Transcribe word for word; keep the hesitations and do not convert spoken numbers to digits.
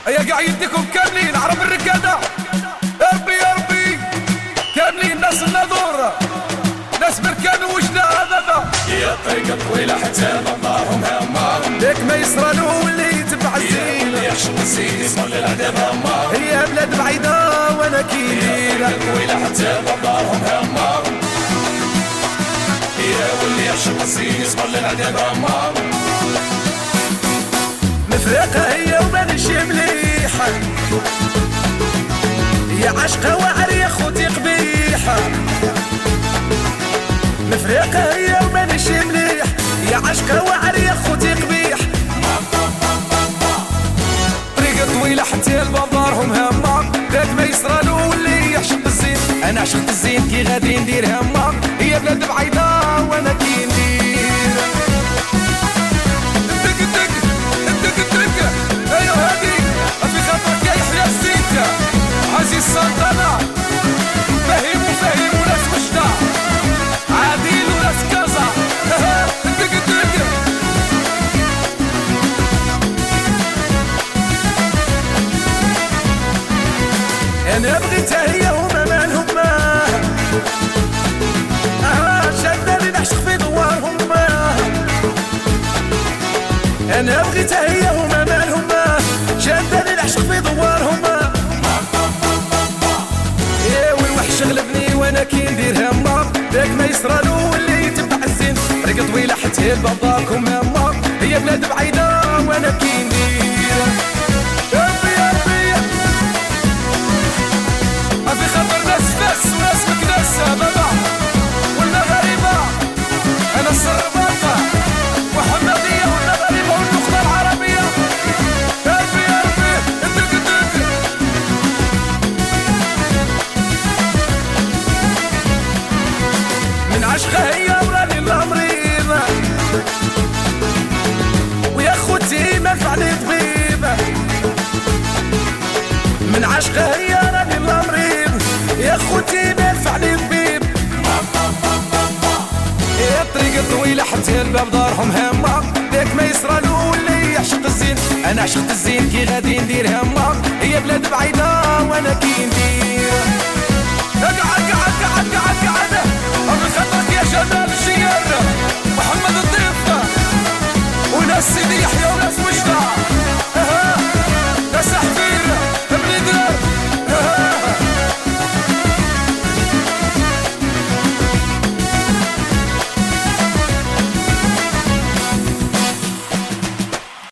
يا قاعدكم كاملين عرب الركادة، يا ربي يا ربي كاملين ناس الناظور، ناس بركان وجدة هذا هي الطريقة طويلة حتى ضمارهم همارهم، ليك ما يسرالو واللي يتبع الزين يخشوا الزين يسمر للعذاب همارهم. هي بلاد بعيدة وانا كيديرة، هي الطريقة طويلة حتى ضمارهم همارهم، هي واللي يخشوا الزين يسمر للعذاب همارهم. مفرقة هي ومانيش مليحة، يا عشقة وعر يا خوتي قبيحة. مفرقة هي ومانيش مليح، يا عشقة وعر يا خوتي قبيح. طريقة طويلة حتى الباب دارهم هما، ذاك ما يسرالو واللي يعشق الزين. انا عشقت الزين كي غادي ندير هما، هي بلاد بعيدة وانا كي ندير. عزيز سلطنة فهيم وفهيم وناس وجدة، عادل وناس كازا دق دق. انا بغيتها هي وما مالهم، اه شداني نعشق في دوارهم. انا بغيتها هي وما مالهم، شداني نعشق في دوارهم. شغلبني وانا كي ندير هما، ذاك ما يسرالو واللي يتبع الزين. طريقة طويلة حتى الباب داركم هما، هي بلاد بعيدة وانا كي ندير. يا ربي يا ربي في خاطر ناس فاس وناس مكناس بابا والمغاربة، انا السرباطة محمدية والمغاربة والنخبة العربية. يا ربي يا ربي دق دق. من عشقها هي وراني الامريضة، ويا خوتي ما فعلي طبيبة. من عشقها هي راني الامريض، يا خوتي ما فعلي طبيب. هي الطريقة طويلة حتى الباب دارهم هما، ذاك ما يسرالو واللي يعشق الزين. انا عشقت الزين كي غادي ندير هما، هي بلاد بعيدة وانا كي ندير. اقعد قعد قعد قعد قعد من خطرك يا جمال الشيار محمد الضيف وناس سيدي يحيى.